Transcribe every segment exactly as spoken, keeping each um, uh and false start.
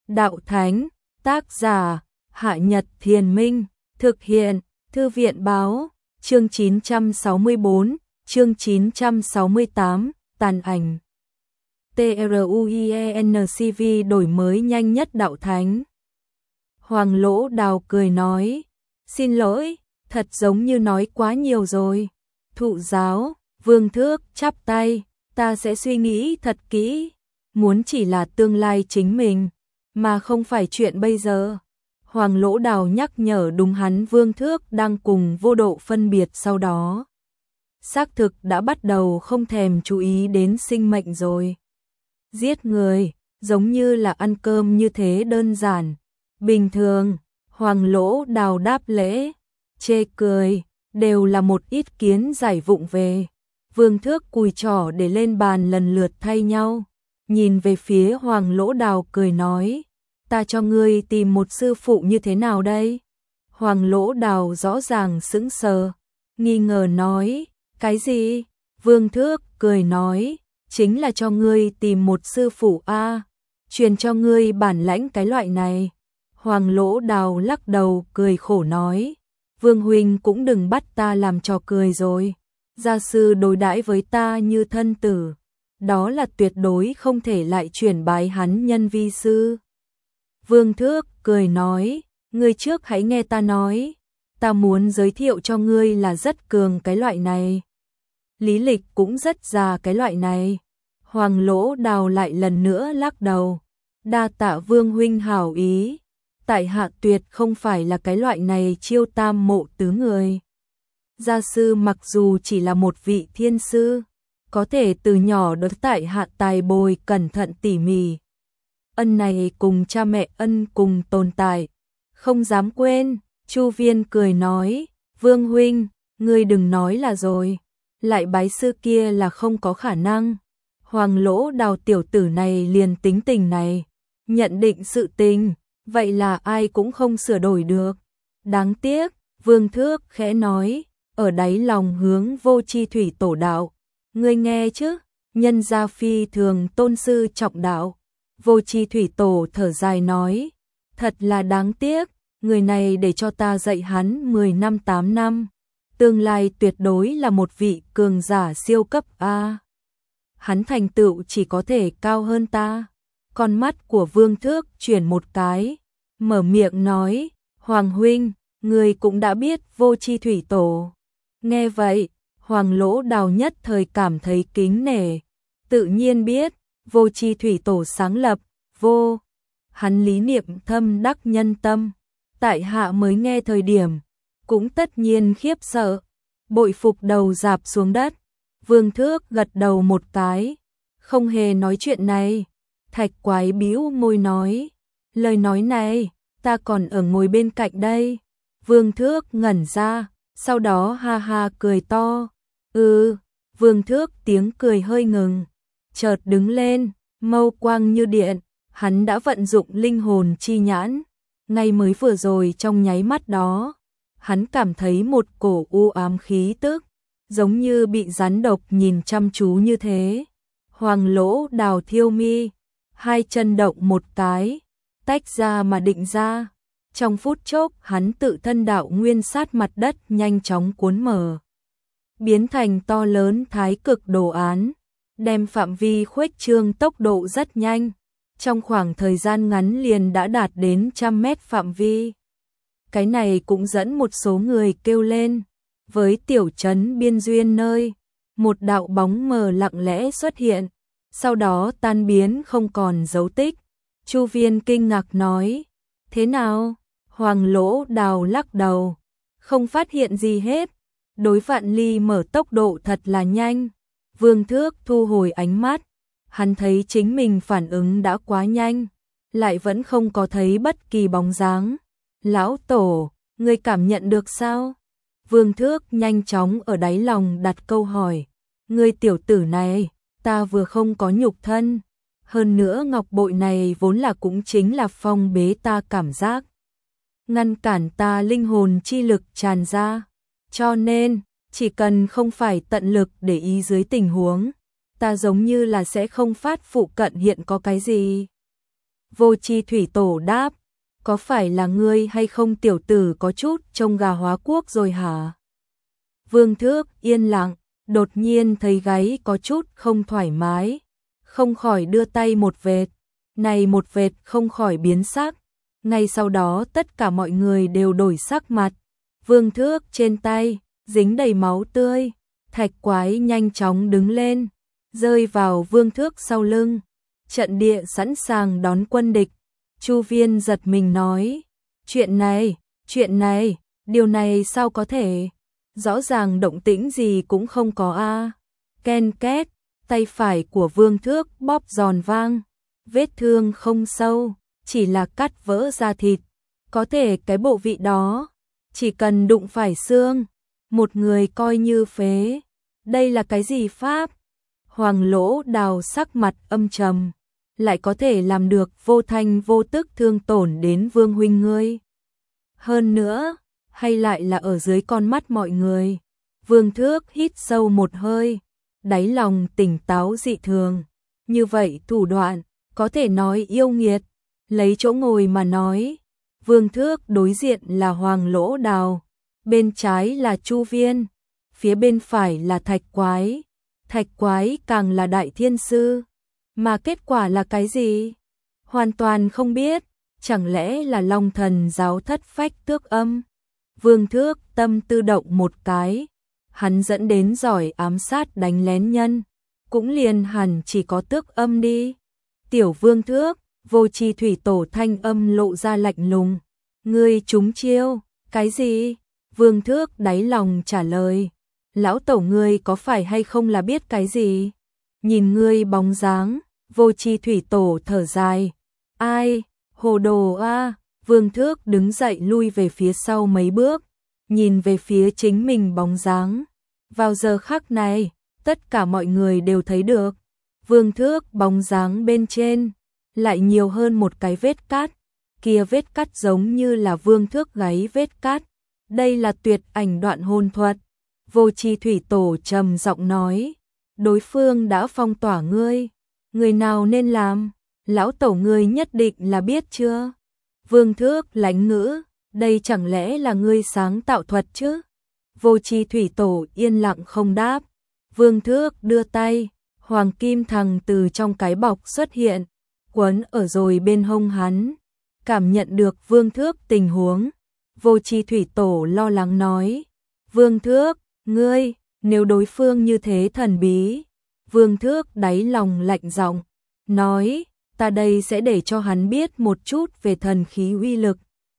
Đạo Thánh, tác giả, Hạ Nhật Thiền Minh, thực hiện, Thư viện Báo, chương chín trăm sáu mươi bốn, chương chín trăm sáu mươi tám, tàn ảnh. TRUIENCV đổi mới nhanh nhất Đạo Thánh. Hoàng Lỗ Đào cười nói, xin lỗi, thật giống như nói quá nhiều rồi. Thụ giáo, Vương Thước chắp tay, ta sẽ suy nghĩ thật kỹ, muốn chỉ là tương lai chính mình, mà không phải chuyện bây giờ. Hoàng Lỗ Đào nhắc nhở đúng hắn. Vương Thước đang cùng Vô Độ phân biệt sau đó. Xác thực đã bắt đầu không thèm chú ý đến sinh mệnh rồi. Giết người, giống như là ăn cơm như thế đơn giản. Bình thường, Hoàng Lỗ Đào đáp lễ, chê cười, đều là một ít kiến giải vụng về. Vương Thước cùi trỏ để lên bàn lần lượt thay nhau, nhìn về phía Hoàng Lỗ Đào cười nói, ta cho ngươi tìm một sư phụ như thế nào đây? Hoàng Lỗ Đào rõ ràng sững sờ, nghi ngờ nói, cái gì? Vương Thước cười nói, chính là cho ngươi tìm một sư phụ a, truyền cho ngươi bản lãnh cái loại này. Hoàng Lỗ Đào lắc đầu cười khổ nói, Vương huynh cũng đừng bắt ta làm trò cười rồi. Gia sư đối đãi với ta như thân tử, đó là tuyệt đối không thể lại chuyển bái hắn nhân vi sư. Vương Thước cười nói, ngươi trước hãy nghe ta nói, ta muốn giới thiệu cho ngươi là rất cường cái loại này. Lý lịch cũng rất già cái loại này. Hoàng Lỗ Đào lại lần nữa lắc đầu, đa tạ Vương huynh hảo ý, tại hạ tuyệt không phải là cái loại này chiêu tam mộ tứ người. Gia sư mặc dù chỉ là một vị thiên sư, có thể từ nhỏ đến tại hạ tài bồi cẩn thận tỉ mỉ. Ân này cùng cha mẹ ân cùng tồn tại, không dám quên. Chu Viên cười nói, Vương huynh, ngươi đừng nói là rồi, lại bái sư kia là không có khả năng. Hoàng Lỗ Đào tiểu tử này liền tính tình này, nhận định sự tình, vậy là ai cũng không sửa đổi được. Đáng tiếc, Vương Thước khẽ nói, ở đáy lòng hướng Vô Chi Thủy Tổ đạo, ngươi nghe chứ, nhân gia phi thường tôn sư trọng đạo. Vô Chi Thủy Tổ thở dài nói, thật là đáng tiếc, người này để cho ta dạy hắn mười năm tám năm, tương lai tuyệt đối là một vị cường giả siêu cấp a. Hắn thành tựu chỉ có thể cao hơn ta. Con mắt của Vương Thước chuyển một cái, mở miệng nói, Hoàng huynh, người cũng đã biết Vô Chi Thủy Tổ. Nghe vậy, Hoàng Lỗ Đào nhất thời cảm thấy kính nể, tự nhiên biết, Vô Chi Thủy Tổ sáng lập, vô, hắn lý niệm thâm đắc nhân tâm, tại hạ mới nghe thời điểm, cũng tất nhiên khiếp sợ, bội phục đầu dạp xuống đất. Vương Thước gật đầu một cái, không hề nói chuyện này. Thạch Quái bĩu môi nói, lời nói này, ta còn ở ngồi bên cạnh đây. Vương Thước ngẩn ra, sau đó ha ha cười to. Ừ, Vương Thước tiếng cười hơi ngừng, chợt đứng lên, mâu quang như điện, hắn đã vận dụng linh hồn chi nhãn. Ngay mới vừa rồi trong nháy mắt đó, hắn cảm thấy một cổ u ám khí tức, giống như bị rắn độc nhìn chăm chú như thế. Hoàng Lỗ Đào thiêu mi, hai chân động một cái, tách ra mà định ra. Trong phút chốc hắn tự thân đạo nguyên sát mặt đất nhanh chóng cuốn mở, biến thành to lớn thái cực đồ án, đem phạm vi khuếch trương tốc độ rất nhanh, trong khoảng thời gian ngắn liền đã đạt đến trăm mét phạm vi. Cái này cũng dẫn một số người kêu lên, với tiểu trấn biên duyên nơi, một đạo bóng mờ lặng lẽ xuất hiện, sau đó tan biến không còn dấu tích. Chu Viên kinh ngạc nói, thế nào? Hoàng Lỗ Đào lắc đầu, không phát hiện gì hết. Đối Vạn Ly mở tốc độ thật là nhanh. Vương Thước thu hồi ánh mắt, hắn thấy chính mình phản ứng đã quá nhanh, lại vẫn không có thấy bất kỳ bóng dáng. Lão Tổ, ngươi cảm nhận được sao? Vương Thước nhanh chóng ở đáy lòng đặt câu hỏi, ngươi tiểu tử này, ta vừa không có nhục thân, hơn nữa ngọc bội này vốn là cũng chính là phong bế ta cảm giác, ngăn cản ta linh hồn chi lực tràn ra, cho nên, chỉ cần không phải tận lực để ý dưới tình huống, ta giống như là sẽ không phát phụ cận hiện có cái gì. Vô Chi thủy tổ đáp, có phải là ngươi hay không tiểu tử có chút trông gà hóa quốc rồi hả? Vương Thước yên lặng, đột nhiên thấy gáy có chút không thoải mái, không khỏi đưa tay một vệt, này một vệt không khỏi biến sắc, ngay sau đó tất cả mọi người đều đổi sắc mặt. Vương Thước trên tay dính đầy máu tươi, Thạch Quái nhanh chóng đứng lên, rơi vào Vương Thước sau lưng, trận địa sẵn sàng đón quân địch. Chu Viên giật mình nói, chuyện này, chuyện này, điều này sao có thể, rõ ràng động tĩnh gì cũng không có a. Ken két, tay phải của Vương Thước bóp giòn vang, vết thương không sâu, chỉ là cắt vỡ da thịt, có thể cái bộ vị đó, chỉ cần đụng phải xương, một người coi như phế. Đây là cái gì pháp? Hoàng Lỗ Đào sắc mặt âm trầm, lại có thể làm được vô thanh vô tức thương tổn đến Vương huynh ngươi. Hơn nữa, hay lại là ở dưới con mắt mọi người. Vương Thước hít sâu một hơi, đáy lòng tỉnh táo dị thường. Như vậy thủ đoạn, có thể nói yêu nghiệt. Lấy chỗ ngồi mà nói, Vương Thước đối diện là Hoàng Lỗ Đào, bên trái là Chu Viên, phía bên phải là Thạch Quái. Thạch Quái càng là đại thiên sư, mà kết quả là cái gì? Hoàn toàn không biết, chẳng lẽ là Long Thần giáo thất phách tước âm? Vương Thước tâm tư động một cái, hắn dẫn đến giỏi ám sát đánh lén nhân, cũng liền hẳn chỉ có tước âm đi. Tiểu Vương Thước, Vô Chi thủy tổ thanh âm lộ ra lạnh lùng, ngươi trúng chiêu, cái gì? Vương Thước đáy lòng trả lời, lão tổ ngươi có phải hay không là biết cái gì? Nhìn ngươi bóng dáng, Vô Chi thủy tổ thở dài, ai, hồ đồ a. Vương Thước đứng dậy lui về phía sau mấy bước, nhìn về phía chính mình bóng dáng. Vào giờ khắc này, tất cả mọi người đều thấy được, Vương Thước bóng dáng bên trên lại nhiều hơn một cái vết cắt, kia vết cắt giống như là Vương Thước gáy vết cắt. Đây là tuyệt ảnh đoạn hồn thuật. Vô Chi thủy tổ trầm giọng nói, đối phương đã phong tỏa ngươi, người nào nên làm, lão tổ ngươi nhất định là biết chưa? Vương Thước lánh ngữ, đây chẳng lẽ là ngươi sáng tạo thuật chứ? Vô Chi thủy tổ yên lặng không đáp. Vương Thước đưa tay, hoàng kim thằng từ trong cái bọc xuất hiện, quấn ở rồi bên hông hắn. Cảm nhận được Vương Thước tình huống, Vô Chi thủy tổ lo lắng nói, Vương Thước, ngươi, nếu đối phương như thế thần bí. Vương Thước đáy lòng lạnh giọng, nói, ta đây sẽ để cho hắn biết một chút về thần khí uy lực.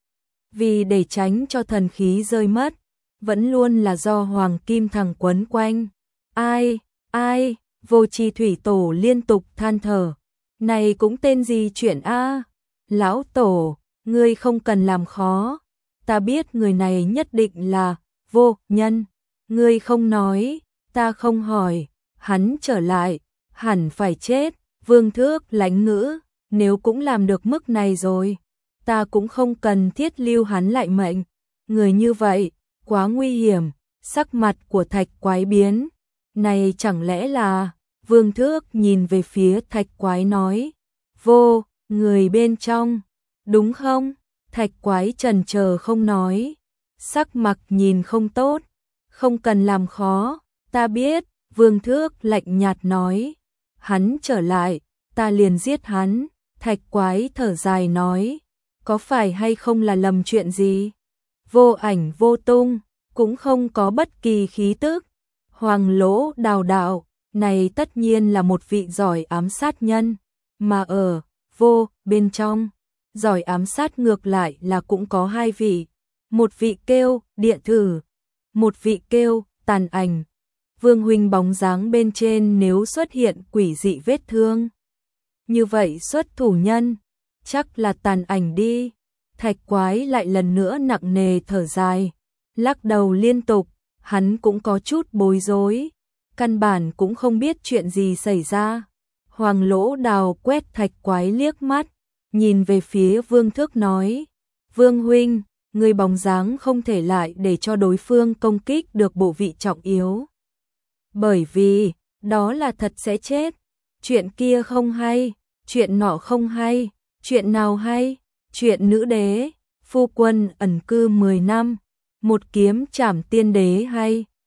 Vì để tránh cho thần khí rơi mất, vẫn luôn là do hoàng kim thằng quấn quanh. Ai, ai, Vô Chi thủy tổ liên tục than thở, này cũng tên gì chuyện a? Lão tổ, ngươi không cần làm khó, ta biết người này nhất định là vô nhân, ngươi không nói, ta không hỏi, hắn trở lại, hẳn phải chết. Vương Thước lánh ngữ, nếu cũng làm được mức này rồi, ta cũng không cần thiết lưu hắn lại mệnh, người như vậy, quá nguy hiểm. Sắc mặt của Thạch Quái biến, này chẳng lẽ là, Vương Thước nhìn về phía Thạch Quái nói, vô, người bên trong, đúng không? Thạch Quái chần chờ không nói, sắc mặt nhìn không tốt, không cần làm khó, ta biết. Vương Thước lạnh nhạt nói, hắn trở lại, ta liền giết hắn. Thạch Quái thở dài nói, có phải hay không là lầm chuyện gì? Vô ảnh vô tung, cũng không có bất kỳ khí tức. Hoàng Lỗ Đào đạo, này tất nhiên là một vị giỏi ám sát nhân, mà ở vô bên trong, giỏi ám sát ngược lại là cũng có hai vị, một vị kêu địa thử, một vị kêu tàn ảnh. Vương huynh bóng dáng bên trên nếu xuất hiện quỷ dị vết thương, như vậy xuất thủ nhân, chắc là tàn ảnh đi. Thạch Quái lại lần nữa nặng nề thở dài, lắc đầu liên tục, hắn cũng có chút bối rối, căn bản cũng không biết chuyện gì xảy ra. Hoàng Lỗ Đào quét Thạch Quái liếc mắt, nhìn về phía Vương Thước nói, Vương huynh, người bóng dáng không thể lại để cho đối phương công kích được bộ vị trọng yếu. Bởi vì, đó là thật sẽ chết, chuyện kia không hay, chuyện nọ không hay, Chuyện nào hay? Chuyện nữ đế, phu quân ẩn cư mười năm, một kiếm trảm tiên đế hay?